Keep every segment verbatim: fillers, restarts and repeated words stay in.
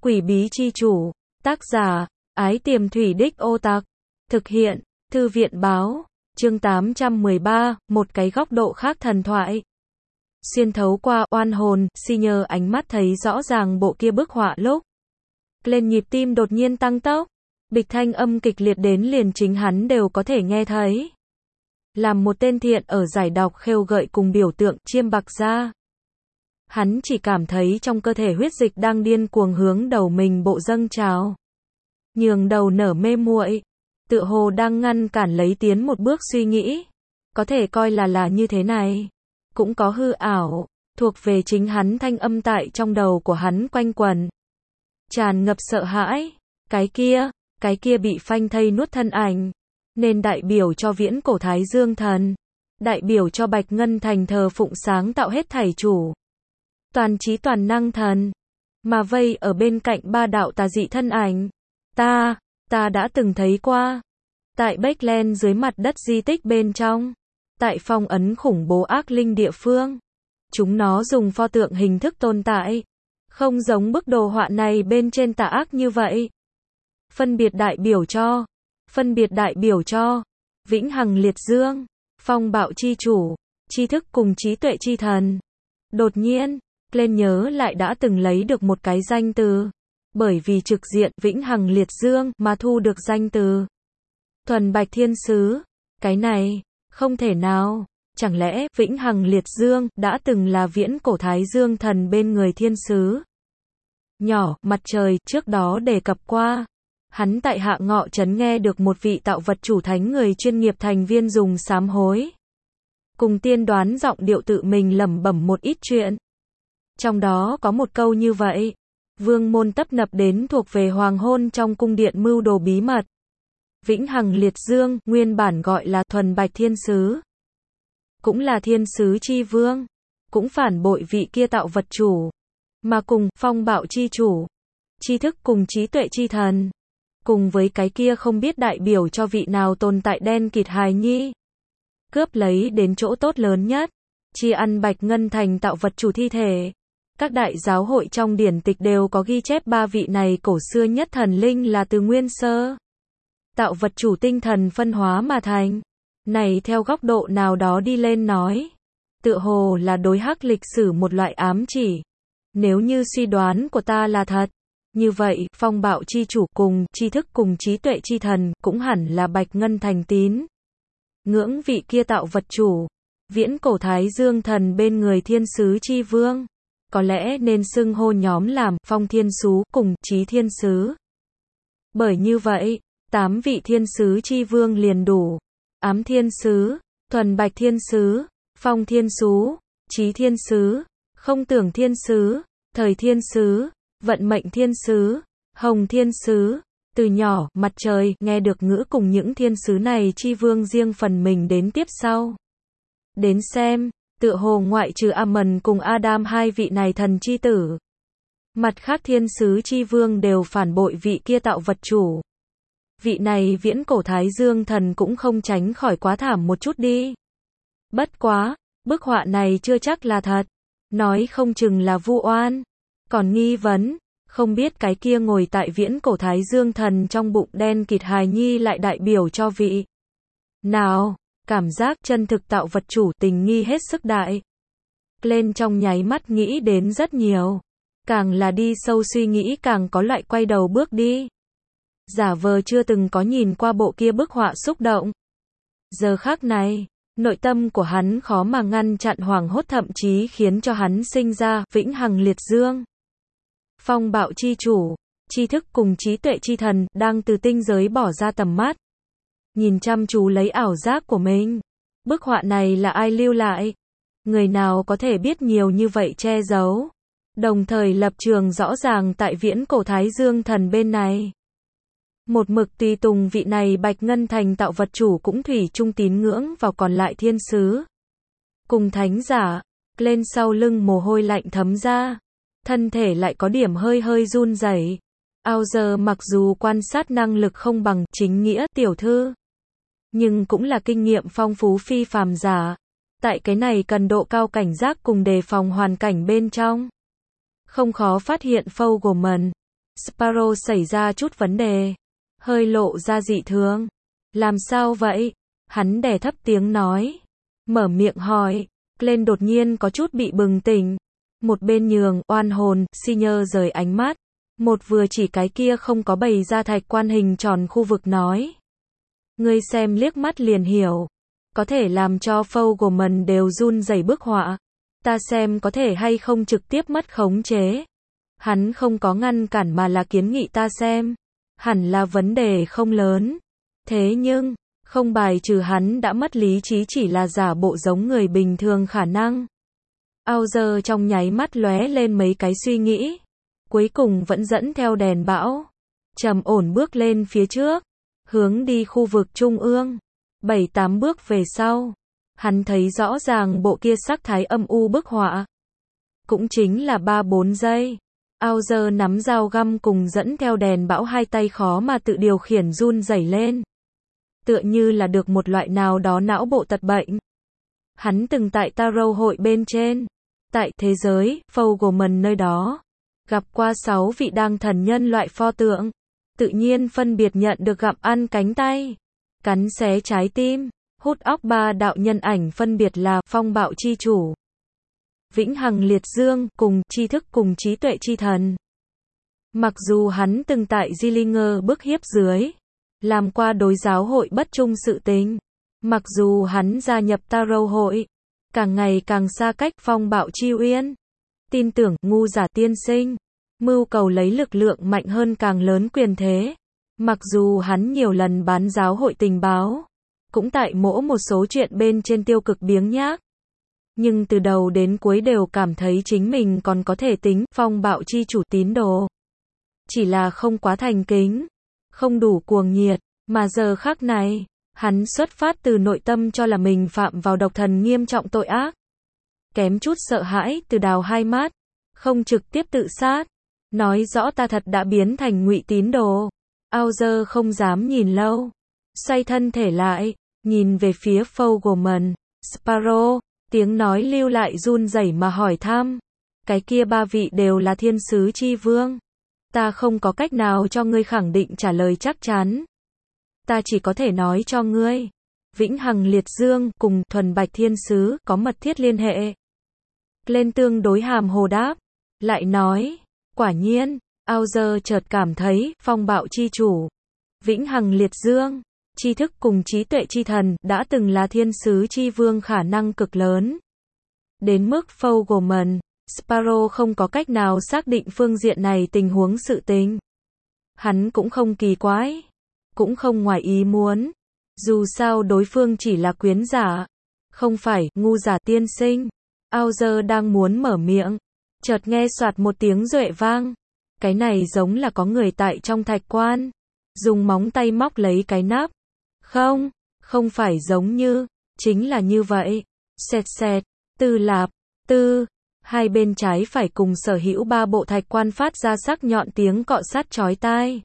Quỷ bí chi chủ. Tác giả, Ái Tiềm Thủy Đích Ô Tạc. Thực hiện, Thư viện báo. Chương tám trăm mười ba, một cái góc độ khác thần thoại. Xuyên thấu qua oan hồn, si nhờ ánh mắt thấy rõ ràng bộ kia bức họa lúc lên nhịp tim đột nhiên tăng tốc. Bịch thanh âm kịch liệt đến liền chính hắn đều có thể nghe thấy. Làm một tên thiện ở giải đọc khêu gợi cùng biểu tượng chiêm bạc ra. Hắn chỉ cảm thấy trong cơ thể huyết dịch đang điên cuồng hướng đầu mình bộ dâng trào. Nhường đầu nở mê muội, tựa hồ đang ngăn cản lấy tiến một bước suy nghĩ. Có thể coi là là như thế này. Cũng có hư ảo, thuộc về chính hắn thanh âm tại trong đầu của hắn quanh quẩn. Tràn ngập sợ hãi, cái kia, cái kia bị phanh thây nuốt thân ảnh, nên đại biểu cho viễn cổ Thái Dương thần, đại biểu cho Bạch Ngân Thành thờ phụng sáng tạo hết thảy chủ. Toàn trí toàn năng thần, mà vây ở bên cạnh ba đạo tà dị thân ảnh. Ta, ta đã từng thấy qua. Tại Backland dưới mặt đất di tích bên trong. Tại phong ấn khủng bố ác linh địa phương. Chúng nó dùng pho tượng hình thức tồn tại. Không giống bức đồ họa này bên trên tà ác như vậy. Phân biệt đại biểu cho. Phân biệt đại biểu cho. Vĩnh hằng liệt dương. Phong bạo chi chủ. Tri thức cùng trí tuệ chi thần. Đột nhiên, lên nhớ lại đã từng lấy được một cái danh từ. Bởi vì trực diện vĩnh hằng liệt dương mà thu được danh từ. Thuần bạch thiên sứ. Cái này, không thể nào. Chẳng lẽ vĩnh hằng liệt dương đã từng là viễn cổ Thái Dương thần bên người thiên sứ? Nhỏ, mặt trời, trước đó đề cập qua. Hắn tại Hạ Ngọ Trấn nghe được một vị tạo vật chủ thánh người chuyên nghiệp thành viên dùng sám hối. Cùng tiên đoán giọng điệu tự mình lẩm bẩm một ít chuyện. Trong đó có một câu như vậy. Vương môn tấp nập đến thuộc về hoàng hôn trong cung điện mưu đồ bí mật. Vĩnh hằng liệt dương, nguyên bản gọi là thuần bạch thiên sứ. Cũng là thiên sứ chi vương. Cũng phản bội vị kia tạo vật chủ. Mà cùng, phong bạo chi chủ. Tri thức cùng trí tuệ chi thần. Cùng với cái kia không biết đại biểu cho vị nào tồn tại đen kịt hài nhi. Cướp lấy đến chỗ tốt lớn nhất. Chi ăn Bạch Ngân Thành tạo vật chủ thi thể. Các đại giáo hội trong điển tịch đều có ghi chép ba vị này cổ xưa nhất thần linh là từ nguyên sơ. Tạo vật chủ tinh thần phân hóa mà thành. Này theo góc độ nào đó đi lên nói. Tựa hồ là đối hắc lịch sử một loại ám chỉ. Nếu như suy đoán của ta là thật. Như vậy, phong bạo chi chủ cùng, tri thức cùng trí tuệ chi thần, cũng hẳn là Bạch Ngân Thành tín. Ngưỡng vị kia tạo vật chủ. Viễn cổ Thái Dương thần bên người thiên sứ chi vương. Có lẽ nên xưng hô nhóm làm phong thiên sứ cùng trí thiên sứ. Bởi như vậy, tám vị thiên sứ chi vương liền đủ. Ám thiên sứ, thuần bạch thiên sứ, phong thiên sứ, trí thiên sứ, không tưởng thiên sứ, thời thiên sứ, vận mệnh thiên sứ, hồng thiên sứ. Từ nhỏ, mặt trời, nghe được ngữ cùng những thiên sứ này chi vương riêng phần mình đến tiếp sau. Đến xem. Tựa hồ ngoại trừ Amon cùng Adam hai vị này thần chi tử. Mặt khác thiên sứ chi vương đều phản bội vị kia tạo vật chủ. Vị này viễn cổ Thái Dương thần cũng không tránh khỏi quá thảm một chút đi. Bất quá, bức họa này chưa chắc là thật. Nói không chừng là vu oan. Còn nghi vấn, không biết cái kia ngồi tại viễn cổ Thái Dương thần trong bụng đen kịt hài nhi lại đại biểu cho vị nào. Cảm giác chân thực tạo vật chủ tình nghi hết sức đại. Lên trong nháy mắt nghĩ đến rất nhiều. Càng là đi sâu suy nghĩ càng có loại quay đầu bước đi. Giả vờ chưa từng có nhìn qua bộ kia bức họa xúc động. Giờ khắc này, nội tâm của hắn khó mà ngăn chặn hoảng hốt thậm chí khiến cho hắn sinh ra vĩnh hằng liệt dương. Phong bạo chi chủ, tri thức cùng trí tuệ chi thần đang từ tinh giới bỏ ra tầm mắt. Nhìn chăm chú lấy ảo giác của mình. Bức họa này là ai lưu lại? Người nào có thể biết nhiều như vậy che giấu? Đồng thời lập trường rõ ràng tại viễn cổ Thái Dương thần bên này. Một mực tùy tùng vị này Bạch Ngân Thành tạo vật chủ cũng thủy chung tín ngưỡng vào còn lại thiên sứ. Cùng thánh giả, lên sau lưng mồ hôi lạnh thấm ra. Thân thể lại có điểm hơi hơi run rẩy. Ao giờ mặc dù quan sát năng lực không bằng chính nghĩa tiểu thư. Nhưng cũng là kinh nghiệm phong phú phi phàm giả. Tại cái này cần độ cao cảnh giác cùng đề phòng hoàn cảnh bên trong. Không khó phát hiện Fogelman, Sparrow xảy ra chút vấn đề. Hơi lộ ra dị thường. Làm sao vậy? Hắn đè thấp tiếng nói. Mở miệng hỏi. Glenn đột nhiên có chút bị bừng tỉnh. Một bên nhường, oan hồn, Senior rời ánh mắt. Một vừa chỉ cái kia không có bày ra thạch quan hình tròn khu vực nói. Ngươi xem liếc mắt liền hiểu. Có thể làm cho Fogelman đều run rẩy bức họa. Ta xem có thể hay không trực tiếp mất khống chế. Hắn không có ngăn cản mà là kiến nghị ta xem. Hẳn là vấn đề không lớn. Thế nhưng, không bài trừ hắn đã mất lý trí chỉ là giả bộ giống người bình thường khả năng. Auger trong nháy mắt lóe lên mấy cái suy nghĩ. Cuối cùng vẫn dẫn theo đèn bão. Trầm ổn bước lên phía trước. Hướng đi khu vực trung ương. Bảy tám bước về sau. Hắn thấy rõ ràng bộ kia sắc thái âm u bức họa. Cũng chính là ba bốn giây. Auger nắm dao găm cùng dẫn theo đèn bão hai tay khó mà tự điều khiển run rẩy lên. Tựa như là được một loại nào đó não bộ tật bệnh. Hắn từng tại Tarot hội bên trên. Tại thế giới, Fogelman nơi đó. Gặp qua sáu vị đang thần nhân loại pho tượng. Tự nhiên phân biệt nhận được gặm ăn cánh tay. Cắn xé trái tim. Hút óc ba đạo nhân ảnh phân biệt là phong bạo chi chủ. Vĩnh hằng liệt dương cùng tri thức cùng trí tuệ chi thần. Mặc dù hắn từng tại Zillinger bức hiếp dưới. Làm qua đối giáo hội bất trung sự tình. Mặc dù hắn gia nhập Tarot hội. Càng ngày càng xa cách phong bạo chi uyên. Tin tưởng ngu giả tiên sinh. Mưu cầu lấy lực lượng mạnh hơn càng lớn quyền thế. Mặc dù hắn nhiều lần bán giáo hội tình báo. Cũng tại mỗi một số chuyện bên trên tiêu cực biếng nhác. Nhưng từ đầu đến cuối đều cảm thấy chính mình còn có thể tính phong bạo chi chủ tín đồ. Chỉ là không quá thành kính. Không đủ cuồng nhiệt. Mà giờ khắc này, hắn xuất phát từ nội tâm cho là mình phạm vào độc thần nghiêm trọng tội ác. Kém chút sợ hãi từ đào hai mắt. Không trực tiếp tự sát. Nói rõ ta thật đã biến thành ngụy tín đồ. Auger không dám nhìn lâu. Xoay thân thể lại. Nhìn về phía Fogelman. Sparrow. Tiếng nói lưu lại run rẩy mà hỏi thăm. Cái kia ba vị đều là thiên sứ chi vương. Ta không có cách nào cho ngươi khẳng định trả lời chắc chắn. Ta chỉ có thể nói cho ngươi. Vĩnh hằng liệt dương cùng thuần bạch thiên sứ có mật thiết liên hệ. Lên tương đối hàm hồ đáp. Lại nói. Quả nhiên. Auger chợt cảm thấy phong bạo chi chủ. Vĩnh hằng liệt dương. Tri thức cùng trí tuệ chi thần đã từng là thiên sứ chi vương khả năng cực lớn. Đến mức Fogelman, Sparrow không có cách nào xác định phương diện này tình huống sự tình. Hắn cũng không kỳ quái. Cũng không ngoài ý muốn. Dù sao đối phương chỉ là quyến giả. Không phải ngu giả tiên sinh. Auger đang muốn mở miệng. Chợt nghe soạt một tiếng duệ vang. Cái này giống là có người tại trong thạch quan. Dùng móng tay móc lấy cái nắp. Không, không phải giống như. Chính là như vậy. Xẹt xẹt. Tư lạp. Tư. Hai bên trái phải cùng sở hữu ba bộ thạch quan phát ra sắc nhọn tiếng cọ sát chói tai.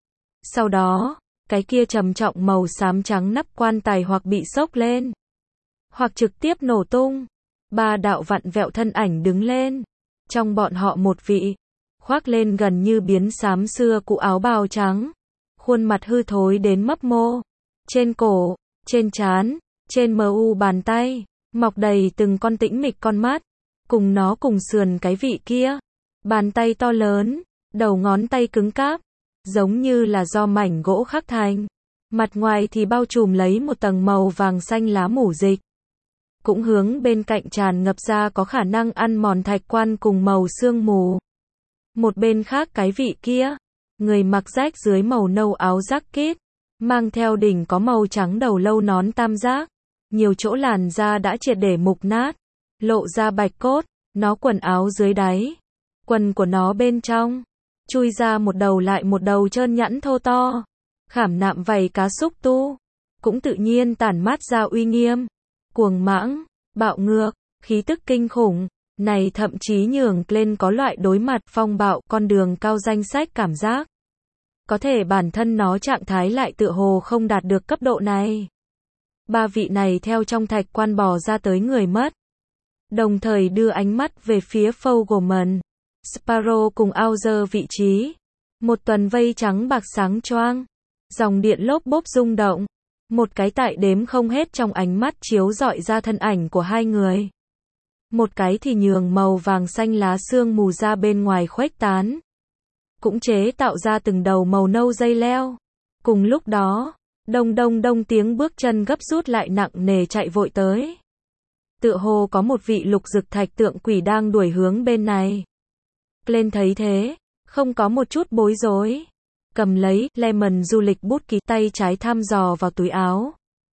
Sau đó, cái kia trầm trọng màu xám trắng nắp quan tài hoặc bị xốc lên. Hoặc trực tiếp nổ tung. Ba đạo vặn vẹo thân ảnh đứng lên. Trong bọn họ một vị. Khoác lên gần như biến xám xưa cụ áo bào trắng. Khuôn mặt hư thối đến mấp mô. Trên cổ, trên trán, trên mờ u bàn tay. Mọc đầy từng con tĩnh mịch con mắt. Cùng nó cùng sườn cái vị kia. Bàn tay to lớn. Đầu ngón tay cứng cáp. Giống như là do mảnh gỗ khắc thành. Mặt ngoài thì bao trùm lấy một tầng màu vàng xanh lá mủ dịch. Cũng hướng bên cạnh tràn ngập ra có khả năng ăn mòn thạch quan cùng màu sương mù. Một bên khác cái vị kia. Người mặc rách dưới màu nâu áo jacket. Mang theo đỉnh có màu trắng đầu lâu nón tam giác. Nhiều chỗ làn da đã triệt để mục nát. Lộ ra bạch cốt. Nó quần áo dưới đáy. Quần của nó bên trong. Chui ra một đầu lại một đầu trơn nhẵn thô to. Khảm nạm vảy cá xúc tu. Cũng tự nhiên tản mát ra uy nghiêm. Cuồng mãng. Bạo ngược. Khí tức kinh khủng. Này thậm chí nhường lên có loại đối mặt phong bạo con đường cao danh sách cảm giác. Có thể bản thân nó trạng thái lại tựa hồ không đạt được cấp độ này. Ba vị này theo trong thạch quan bò ra tới người mất. Đồng thời đưa ánh mắt về phía Fogelman, Sparrow cùng Auger vị trí. Một tuần vây trắng bạc sáng choang. Dòng điện lốp bốp rung động. Một cái tại đếm không hết trong ánh mắt chiếu rọi ra thân ảnh của hai người. Một cái thì nhường màu vàng xanh lá sương mù ra bên ngoài khuếch tán. Cũng chế tạo ra từng đầu màu nâu dây leo. Cùng lúc đó, đông đông đông tiếng bước chân gấp rút lại nặng nề chạy vội tới. Tựa hồ có một vị lục dực thạch tượng quỷ đang đuổi hướng bên này. Glenn thấy thế, không có một chút bối rối. Cầm lấy lemon du lịch bút ký, tay trái thăm dò vào túi áo.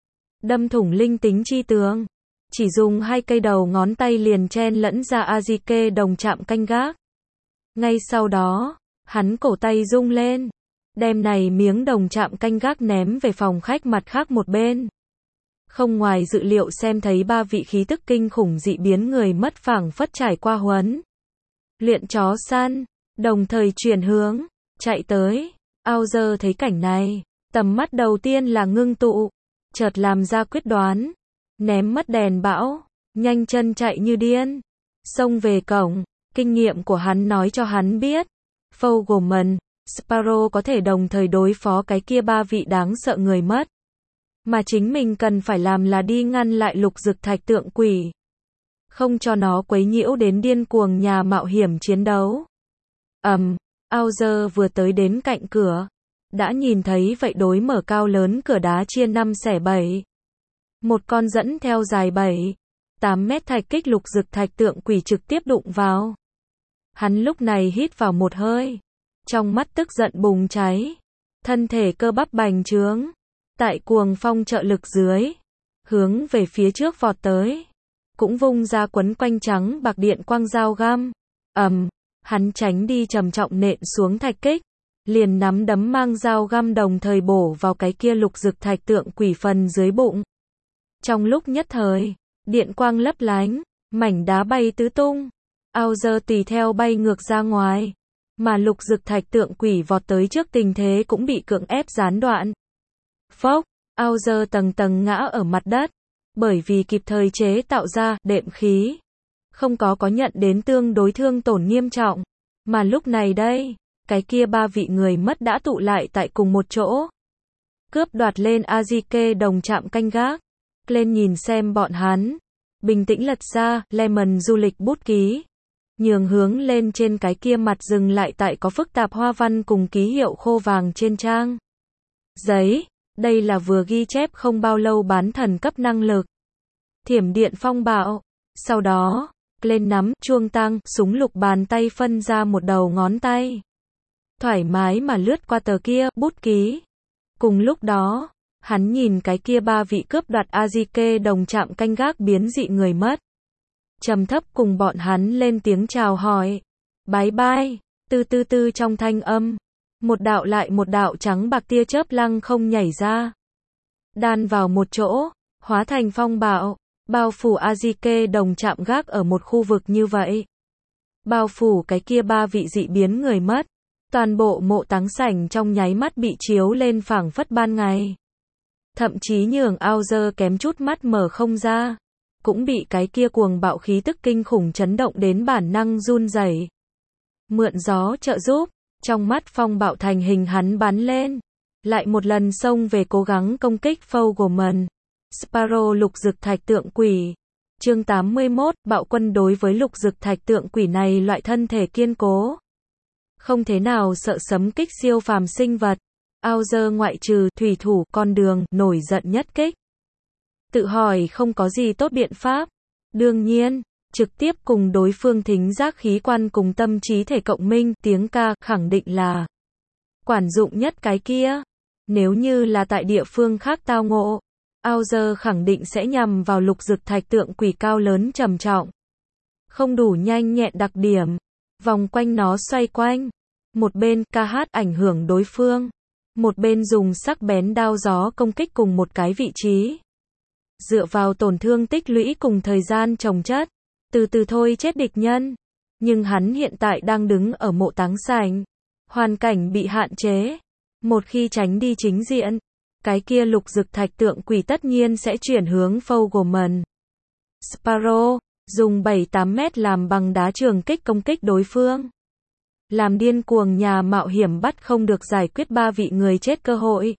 Đâm thủng linh tính chi tường. Chỉ dùng hai cây đầu ngón tay liền chen lẫn ra Azike đồng chạm canh gác. Ngay sau đó, hắn cổ tay rung lên. Đem này miếng đồng chạm canh gác ném về phòng khách mặt khác một bên. Không ngoài dự liệu xem thấy ba vị khí tức kinh khủng dị biến người mất phảng phất trải qua huấn luyện chó săn, đồng thời chuyển hướng, chạy tới. Auger thấy cảnh này, tầm mắt đầu tiên là ngưng tụ, chợt làm ra quyết đoán, ném mất đèn bão, nhanh chân chạy như điên, xông về cổng. Kinh nghiệm của hắn nói cho hắn biết, Fogelman, Sparrow có thể đồng thời đối phó cái kia ba vị đáng sợ người mất. Mà chính mình cần phải làm là đi ngăn lại lục dực thạch tượng quỷ. Không cho nó quấy nhiễu đến điên cuồng nhà mạo hiểm chiến đấu. Ầm, um, Auger vừa tới đến cạnh cửa. Đã nhìn thấy vậy đối mở cao lớn cửa đá chia năm xẻ bảy. Một con dẫn theo dài bảy, tám mét thạch kích lục dực thạch tượng quỷ trực tiếp đụng vào. Hắn lúc này hít vào một hơi. Trong mắt tức giận bùng cháy. Thân thể cơ bắp bành trướng. Tại cuồng phong trợ lực dưới, hướng về phía trước vọt tới, cũng vung ra quấn quanh trắng bạc điện quang dao găm. Ầm, um, hắn tránh đi trầm trọng nện xuống thạch kích, liền nắm đấm mang dao găm đồng thời bổ vào cái kia lục dực thạch tượng quỷ phần dưới bụng. Trong lúc nhất thời, điện quang lấp lánh, mảnh đá bay tứ tung. Auger tùy theo bay ngược ra ngoài, mà lục dực thạch tượng quỷ vọt tới trước tình thế cũng bị cưỡng ép gián đoạn. Phốc, Auger tầng tầng ngã ở mặt đất, bởi vì kịp thời chế tạo ra đệm khí, không có có nhận đến tương đối thương tổn nghiêm trọng, mà lúc này đây, cái kia ba vị người mất đã tụ lại tại cùng một chỗ, cướp đoạt lên Azike đồng chạm canh gác. Lên nhìn xem bọn hắn, bình tĩnh lật ra lemon du lịch bút ký, nhường hướng lên trên cái kia mặt dừng lại tại có phức tạp hoa văn cùng ký hiệu khô vàng trên trang giấy. Đây là vừa ghi chép không bao lâu bán thần cấp năng lực. Thiểm điện phong bạo. Sau đó, lên nắm chuông tăng, súng lục bàn tay phân ra một đầu ngón tay. Thoải mái mà lướt qua tờ kia, bút ký. Cùng lúc đó, hắn nhìn cái kia ba vị cướp đoạt Azike đồng chạm canh gác biến dị người mất. Trầm thấp cùng bọn hắn lên tiếng chào hỏi. Bái bai, tư tư tư trong thanh âm. Một đạo lại một đạo trắng bạc tia chớp lăng không nhảy ra. Đan vào một chỗ, hóa thành phong bạo, bao phủ Azike đồng chạm gác ở một khu vực như vậy. Bao phủ cái kia ba vị dị biến người mất. Toàn bộ mộ táng sảnh trong nháy mắt bị chiếu lên phảng phất ban ngày. Thậm chí nhường Auger kém chút mắt mở không ra. Cũng bị cái kia cuồng bạo khí tức kinh khủng chấn động đến bản năng run rẩy. Mượn gió trợ giúp. Trong mắt phong bạo thành hình hắn bắn lên. Lại một lần xông về cố gắng công kích Fogelman. Sparrow lục dực thạch tượng quỷ. Chương tám mươi mốt, bạo quân đối với lục dực thạch tượng quỷ này loại thân thể kiên cố. Không thế nào sợ sấm kích siêu phàm sinh vật. Auger ngoại trừ thủy thủ con đường nổi giận nhất kích. Tự hỏi không có gì tốt biện pháp. Đương nhiên. Trực tiếp cùng đối phương thính giác khí quan cùng tâm trí thể cộng minh, tiếng ca khẳng định là quản dụng nhất cái kia. Nếu như là tại địa phương khác tao ngộ, Auger khẳng định sẽ nhằm vào lục dực thạch tượng quỷ cao lớn trầm trọng. Không đủ nhanh nhẹn đặc điểm, vòng quanh nó xoay quanh. Một bên ca hát ảnh hưởng đối phương, một bên dùng sắc bén đao gió công kích cùng một cái vị trí. Dựa vào tổn thương tích lũy cùng thời gian chồng chất. Từ từ thôi chết địch nhân. Nhưng hắn hiện tại đang đứng ở mộ táng sảnh. Hoàn cảnh bị hạn chế. Một khi tránh đi chính diện, cái kia lục dực thạch tượng quỷ tất nhiên sẽ chuyển hướng Fogelman. Sparrow, dùng bảy tám mét làm bằng đá trường kích công kích đối phương. làm điên cuồng nhà mạo hiểm bắt không được giải quyết ba vị người chết cơ hội.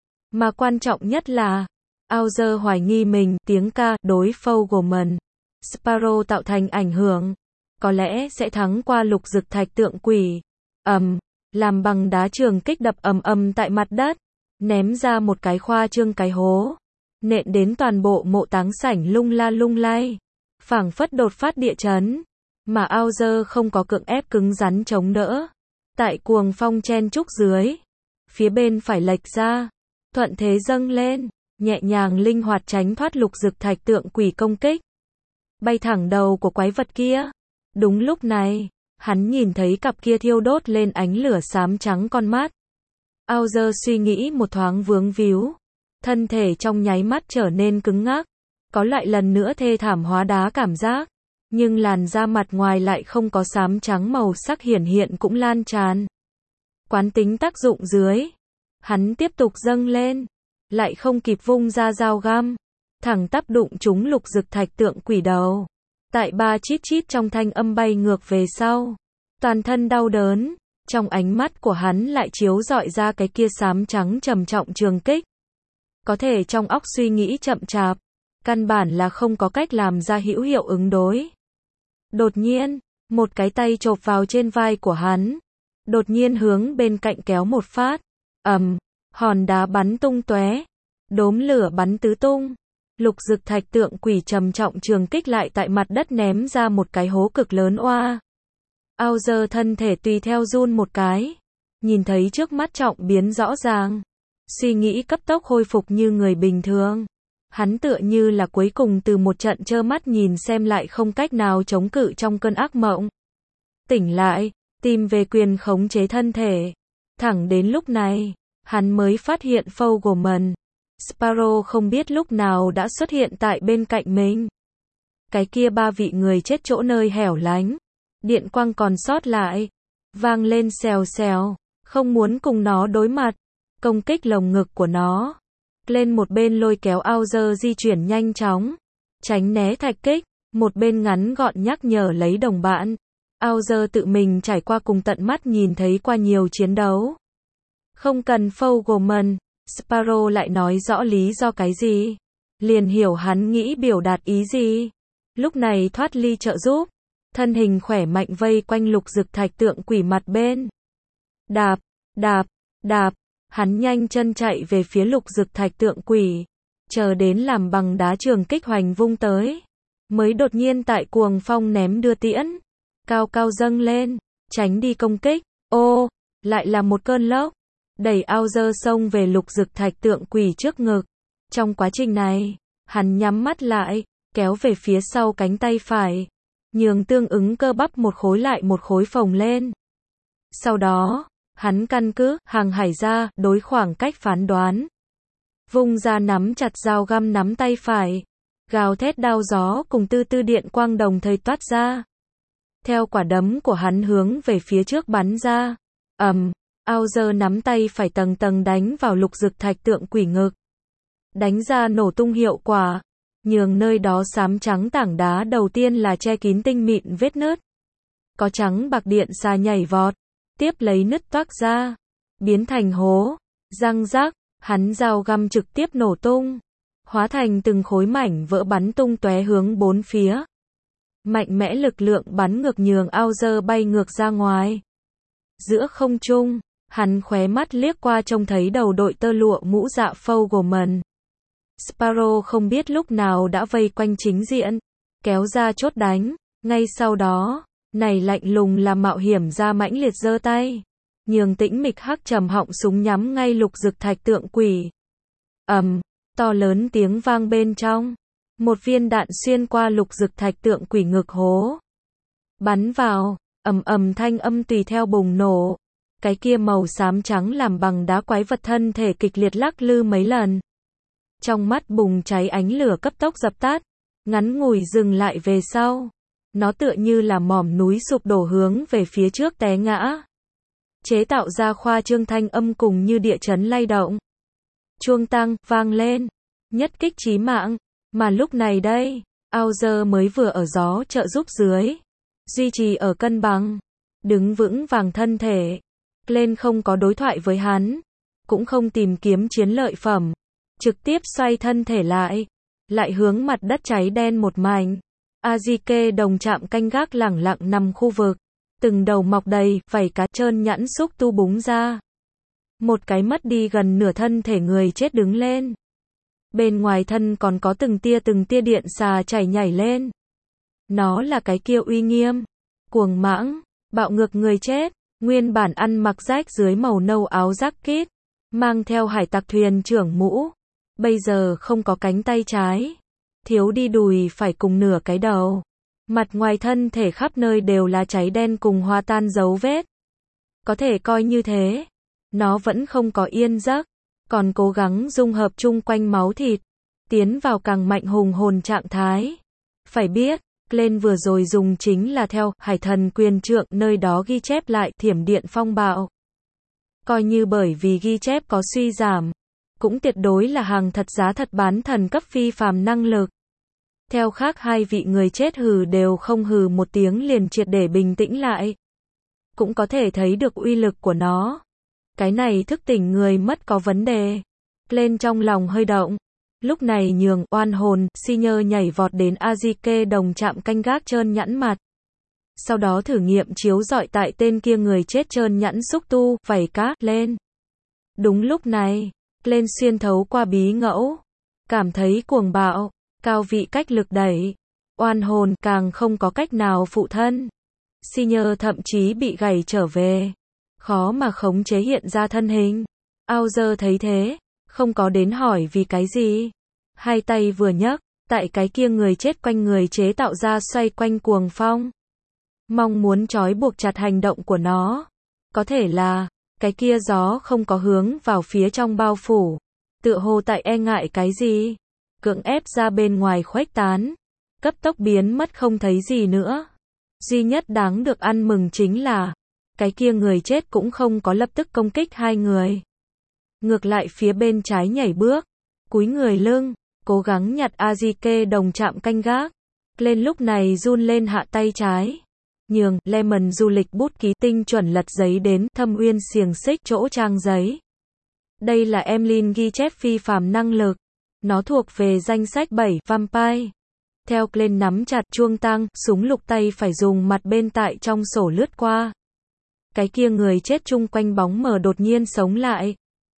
Mà quan trọng nhất là, Auger hoài nghi mình, tiếng ca, đối Fogelman, Sparrow tạo thành ảnh hưởng. Có lẽ sẽ thắng qua lục dực thạch tượng quỷ. ầm, làm bằng đá trường kích đập ầm ầm tại mặt đất, ném ra một cái khoa trương cái hố, nện đến toàn bộ mộ táng sảnh lung la lung lay, phảng phất đột phát địa chấn, mà Auger không có cưỡng ép cứng rắn chống đỡ. Tại cuồng phong chen chúc dưới, phía bên phải lệch ra, thuận thế dâng lên, nhẹ nhàng linh hoạt tránh thoát lục dực thạch tượng quỷ công kích, bay thẳng đầu của quái vật kia. Đúng lúc này, hắn nhìn thấy cặp kia thiêu đốt lên ánh lửa xám trắng con mắt. Auger suy nghĩ một thoáng vướng víu, thân thể trong nháy mắt trở nên cứng ngắc, có lại lần nữa thê thảm hóa đá cảm giác, nhưng làn da mặt ngoài lại không có xám trắng màu sắc hiển hiện cũng lan tràn. Quán tính tác dụng dưới, hắn tiếp tục dâng lên, lại không kịp vung ra dao găm, thẳng tắp đụng trúng lục dực thạch tượng quỷ đầu. Tại ba chít chít trong thanh âm bay ngược về sau, toàn thân đau đớn, trong ánh mắt của hắn lại chiếu rọi ra cái kia xám trắng trầm trọng trường kích. Có thể trong óc suy nghĩ chậm chạp, căn bản là không có cách làm ra hữu hiệu ứng đối. Đột nhiên, một cái tay chộp vào trên vai của hắn, đột nhiên hướng bên cạnh kéo một phát, ầm, hòn đá bắn tung tóe, đốm lửa bắn tứ tung. Lục dực thạch tượng quỷ trầm trọng trường kích lại tại mặt đất ném ra một cái hố cực lớn oa. Auger thân thể tùy theo run một cái, nhìn thấy trước mắt trọng biến rõ ràng, suy nghĩ cấp tốc khôi phục như người bình thường. Hắn tựa như là cuối cùng từ một trận trơ mắt nhìn xem lại không cách nào chống cự trong cơn ác mộng. Tỉnh lại, tìm về quyền khống chế thân thể. Thẳng đến lúc này, hắn mới phát hiện Fogelman, Sparrow không biết lúc nào đã xuất hiện tại bên cạnh mình. Cái kia ba vị người chết chỗ nơi hẻo lánh, điện quang còn sót lại, vang lên xèo xèo, không muốn cùng nó đối mặt, công kích lồng ngực của nó. Lên một bên lôi kéo Auger di chuyển nhanh chóng, tránh né thạch kích, một bên ngắn gọn nhắc nhở lấy đồng bạn. Auger tự mình trải qua cùng tận mắt nhìn thấy qua nhiều chiến đấu. Không cần Fogelman, Sparrow lại nói rõ lý do cái gì, liền hiểu hắn nghĩ biểu đạt ý gì. Lúc này thoát ly trợ giúp, thân hình khỏe mạnh vây quanh lục dực thạch tượng quỷ mặt bên. Đạp, đạp, đạp, hắn nhanh chân chạy về phía lục dực thạch tượng quỷ, chờ đến làm bằng đá trường kích hoành vung tới, mới đột nhiên tại cuồng phong ném đưa tiễn, cao cao dâng lên, tránh đi công kích. Ô, lại là một cơn lốc, đẩy Auger xông về lục dực thạch tượng quỷ trước ngực. Trong quá trình này, hắn nhắm mắt lại, kéo về phía sau cánh tay phải, nhường tương ứng cơ bắp một khối lại một khối phồng lên. Sau đó, hắn căn cứ hàng hải ra đối khoảng cách phán đoán, vung ra nắm chặt dao găm nắm tay phải, gào thét đao gió cùng tư tư điện quang đồng thời toát ra. Theo quả đấm của hắn hướng về phía trước bắn ra, ầm, Auger nắm tay phải tầng tầng đánh vào lục dực thạch tượng quỷ ngực, đánh ra nổ tung hiệu quả, nhường nơi đó xám trắng tảng đá đầu tiên là che kín tinh mịn vết nứt, có trắng bạc điện xà nhảy vọt, tiếp lấy nứt toác ra, biến thành hố, răng rác, hắn dao găm trực tiếp nổ tung, hóa thành từng khối mảnh vỡ bắn tung tóe hướng bốn phía. Mạnh mẽ lực lượng bắn ngược nhường Auger bay ngược ra ngoài. Giữa không trung, hắn khóe mắt liếc qua trông thấy đầu đội tơ lụa mũ dạ Fogelman. Sparrow không biết lúc nào đã vây quanh chính diện, kéo ra chốt đánh, ngay sau đó, này lạnh lùng là mạo hiểm ra mãnh liệt giơ tay, nhường tĩnh mịch hắc trầm họng súng nhắm ngay lục dực thạch tượng quỷ. Ầm, to lớn tiếng vang bên trong, một viên đạn xuyên qua lục dực thạch tượng quỷ ngực hố, bắn vào, ầm ầm thanh âm tùy theo bùng nổ. Cái kia màu xám trắng làm bằng đá quái vật thân thể kịch liệt lắc lư mấy lần. Trong mắt bùng cháy ánh lửa cấp tốc dập tắt, ngắn ngủi dừng lại về sau. Nó tựa như là mỏm núi sụp đổ hướng về phía trước té ngã. Chế tạo ra khoa trương thanh âm cùng như địa chấn lay động. Chuông tăng, vang lên. Nhất kích chí mạng. Mà lúc này đây, Auger mới vừa ở gió trợ giúp dưới. Duy trì ở cân bằng. đứng vững vàng thân thể. Glenn không có đối thoại với hắn, cũng không tìm kiếm chiến lợi phẩm, trực tiếp xoay thân thể lại, lại hướng mặt đất cháy đen một mảnh. Azike đồng trạm canh gác lẳng lặng nằm khu vực, từng đầu mọc đầy vảy cá trơn nhẵn xúc tu búng ra. Một cái mất đi gần nửa thân thể người chết đứng lên. Bên ngoài thân còn có từng tia từng tia điện xà chảy nhảy lên. Nó là cái kia uy nghiêm, cuồng mãng, bạo ngược người chết, nguyên bản ăn mặc rách dưới màu nâu áo jacket, mang theo hải tặc thuyền trưởng mũ, bây giờ không có cánh tay trái, thiếu đi đùi phải cùng nửa cái đầu. Mặt ngoài thân thể khắp nơi đều là cháy đen cùng hòa tan dấu vết. Có thể coi như thế, nó vẫn không có yên giấc, còn cố gắng dung hợp chung quanh máu thịt, tiến vào càng mạnh hùng hồn trạng thái. Phải biết, Glenn vừa rồi dùng chính là theo Hải Thần Quyền Trượng nơi đó ghi chép lại thiểm điện phong bạo. Coi như bởi vì ghi chép có suy giảm, cũng tuyệt đối là hàng thật giá thật bán thần cấp phi phàm năng lực. Theo khác hai vị người chết hừ đều không hừ một tiếng liền triệt để bình tĩnh lại. Cũng có thể thấy được uy lực của nó. Cái này thức tỉnh người mất có vấn đề. Glenn trong lòng hơi động. Lúc này nhường oan hồn, si nhơ nhảy vọt đến Azike đồng trạm canh gác trơn nhẵn mặt. Sau đó thử nghiệm chiếu rọi tại tên kia người chết trơn nhẵn xúc tu, vảy cá, lên. Đúng lúc này, Glenn xuyên thấu qua bí ngẫu. Cảm thấy cuồng bạo, cao vị cách lực đẩy. Oan hồn càng không có cách nào phụ thân. Si nhơ thậm chí bị gảy trở về. Khó mà khống chế hiện ra thân hình. Auger thấy thế, không có đến hỏi vì cái gì. Hai tay vừa nhấc, tại cái kia người chết quanh người chế tạo ra xoay quanh cuồng phong. Mong muốn trói buộc chặt hành động của nó. Có thể là, cái kia gió không có hướng vào phía trong bao phủ. Tựa hồ tại e ngại cái gì. Cưỡng ép ra bên ngoài khuếch tán. Cấp tốc biến mất không thấy gì nữa. Duy nhất đáng được ăn mừng chính là, cái kia người chết cũng không có lập tức công kích hai người. Ngược lại phía bên trái nhảy bước, cúi người lưng, cố gắng nhặt Azike đồng trạm canh gác. Lên lúc này run lên hạ tay trái. Nhường, Lemon du lịch bút ký tinh chuẩn lật giấy đến Thâm Uyên xiềng xích chỗ trang giấy. Đây là Emlyn ghi chép phi phàm năng lực. Nó thuộc về danh sách bảy Vampire. Theo Glenn nắm chặt chuông tăng, súng lục tay phải dùng mặt bên tại trong sổ lướt qua. Cái kia người chết chung quanh bóng mờ đột nhiên sống lại.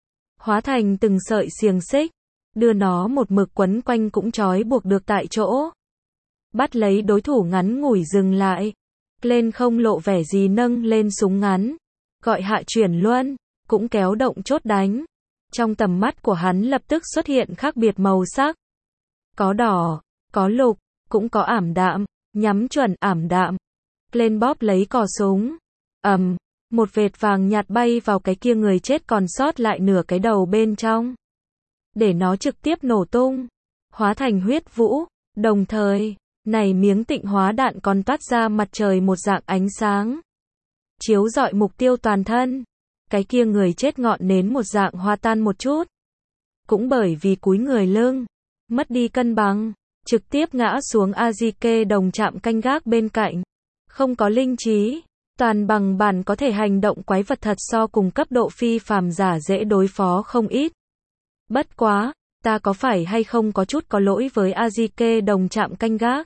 Hóa thành từng sợi xiềng xích. Đưa nó một mực quấn quanh cũng trói buộc được tại chỗ. Bắt lấy đối thủ ngắn ngủi dừng lại. Glenn không lộ vẻ gì nâng lên súng ngắn. Gọi hạ chuyển luân, cũng kéo động chốt đánh. Trong tầm mắt của hắn lập tức xuất hiện khác biệt màu sắc. Có đỏ, có lục, cũng có ảm đạm, nhắm chuẩn ảm đạm. Glenn bóp lấy cò súng. Ầm, một vệt vàng nhạt bay vào cái kia người chết còn sót lại nửa cái đầu bên trong. Để nó trực tiếp nổ tung, hóa thành huyết vũ, đồng thời, này miếng tịnh hóa đạn còn toát ra mặt trời một dạng ánh sáng. Chiếu rọi mục tiêu toàn thân. Cái kia người chết ngọn nến một dạng hòa tan một chút. Cũng bởi vì cúi người lưng, mất đi cân bằng, trực tiếp ngã xuống Azike đồng trạm canh gác bên cạnh. Không có linh trí, toàn bằng bản có thể hành động quái vật thật so cùng cấp độ phi phàm giả dễ đối phó không ít. Bất quá, ta có phải hay không có chút có lỗi với Azike đồng trạm canh gác?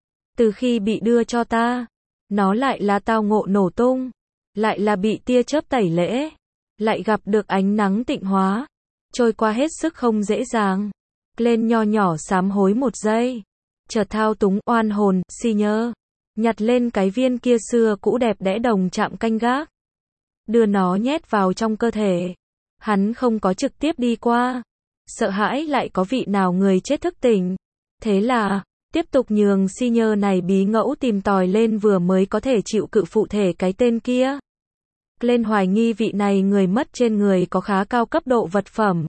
Từ khi bị đưa cho ta, nó lại là tao ngộ nổ tung, lại là bị tia chớp tẩy lễ, lại gặp được ánh nắng tịnh hóa, trôi qua hết sức không dễ dàng. Lên nho nhỏ sám hối một giây, chợt thao túng oan hồn, si nhơ, nhặt lên cái viên kia xưa cũ đẹp đẽ đồng trạm canh gác, đưa nó nhét vào trong cơ thể. Hắn không có trực tiếp đi qua, sợ hãi lại có vị nào người chết thức tỉnh. Thế là, tiếp tục nhường si nhơ này bí ngẫu tìm tòi lên vừa mới có thể chịu cự phụ thể cái tên kia. Lên hoài nghi vị này người mất trên người có khá cao cấp độ vật phẩm.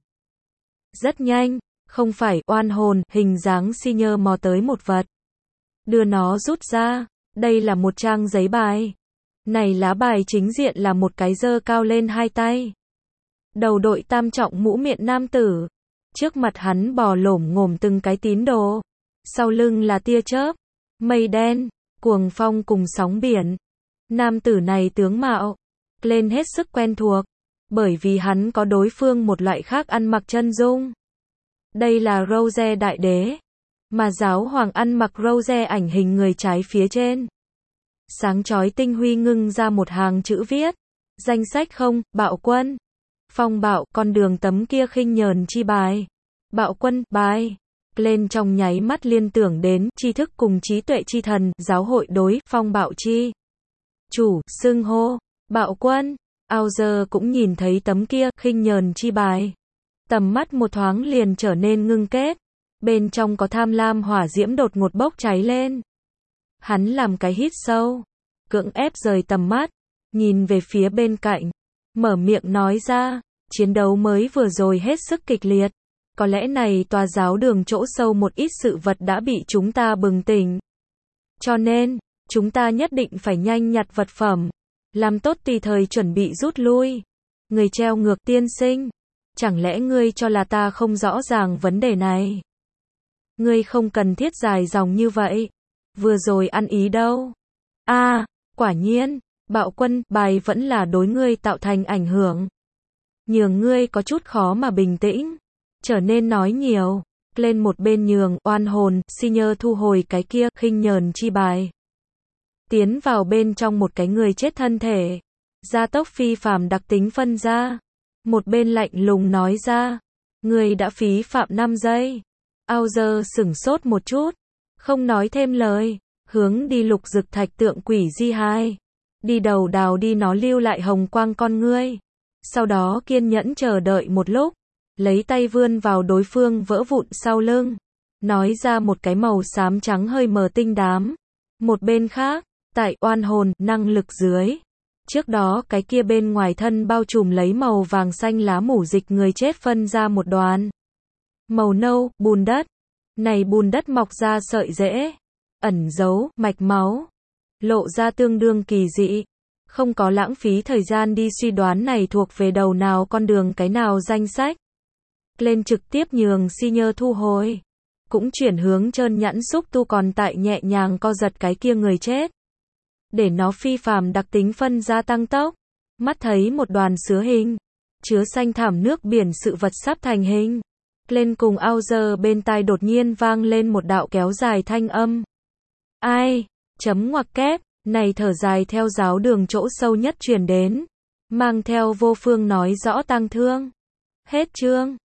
Rất nhanh, không phải oan hồn, hình dáng si nhơ mò tới một vật. Đưa nó rút ra, đây là một trang giấy bài. Này lá bài chính diện là một cái giơ cao lên hai tay. Đầu đội tam trọng mũ miệng nam tử. Trước mặt hắn bò lổm ngổm từng cái tín đồ. Sau lưng là tia chớp, mây đen, cuồng phong cùng sóng biển. Nam tử này tướng mạo lên hết sức quen thuộc, bởi vì hắn có đối phương một loại khác ăn mặc chân dung. Đây là rose đại đế, mà giáo hoàng ăn mặc rose ảnh hình người trái phía trên. Sáng chói tinh huy ngưng ra một hàng chữ viết, danh sách không, Bạo Quân. Phong bạo, con đường tấm kia khinh nhờn chi bài. Bạo Quân, bài. Lên trong nháy mắt liên tưởng đến, tri thức cùng trí tuệ chi thần, giáo hội đối, phong bạo chi. Chủ, xưng hô, Bạo Quân. Auger cũng nhìn thấy tấm kia, khinh nhờn chi bài. Tầm mắt một thoáng liền trở nên ngưng kết. Bên trong có tham lam hỏa diễm đột ngột bốc cháy lên. Hắn làm cái hít sâu, cưỡng ép rời tầm mắt, nhìn về phía bên cạnh, mở miệng nói ra, chiến đấu mới vừa rồi hết sức kịch liệt. Có lẽ này tòa giáo đường chỗ sâu một ít sự vật đã bị chúng ta bừng tỉnh. Cho nên, chúng ta nhất định phải nhanh nhặt vật phẩm, làm tốt tùy thời chuẩn bị rút lui. Người treo ngược tiên sinh, chẳng lẽ ngươi cho là ta không rõ ràng vấn đề này? Ngươi không cần thiết dài dòng như vậy. Vừa rồi ăn ý đâu? A, à, quả nhiên, Bạo Quân, bài vẫn là đối ngươi tạo thành ảnh hưởng. Nhường ngươi có chút khó mà bình tĩnh, trở nên nói nhiều. Lên một bên nhường, oan hồn, si nhơ thu hồi cái kia, khinh nhờn chi bài. Tiến vào bên trong một cái người chết thân thể. Gia tốc phi phàm đặc tính phân ra. Một bên lạnh lùng nói ra. Ngươi đã phí phạm năm giây. Auger sửng sốt một chút, không nói thêm lời, hướng đi lục dực thạch tượng quỷ di hai. Đi đầu đào đi nó lưu lại hồng quang con ngươi. Sau đó kiên nhẫn chờ đợi một lúc, lấy tay vươn vào đối phương vỡ vụn sau lưng, nói ra một cái màu xám trắng hơi mờ tinh đám. Một bên khác, tại oan hồn, năng lực dưới. Trước đó cái kia bên ngoài thân bao trùm lấy màu vàng xanh lá mủ dịch người chết phân ra một đoàn. Màu nâu, bùn đất. Này bùn đất mọc ra sợi rễ, ẩn giấu, mạch máu. Lộ ra tương đương kỳ dị. Không có lãng phí thời gian đi suy đoán này thuộc về đầu nào con đường cái nào danh sách. Lên trực tiếp nhường si nhơ thu hồi. Cũng chuyển hướng trơn nhẵn xúc tu còn tại nhẹ nhàng co giật cái kia người chết. Để nó phi phàm đặc tính phân ra tăng tốc. Mắt thấy một đoàn sứa hình, chứa xanh thảm nước biển sự vật sắp thành hình. Lên cùng Auger bên tai đột nhiên vang lên một đạo kéo dài thanh âm. Ai? Chấm ngoặc kép, này thở dài theo giáo đường chỗ sâu nhất truyền đến. Mang theo vô phương nói rõ tang thương. Hết chương.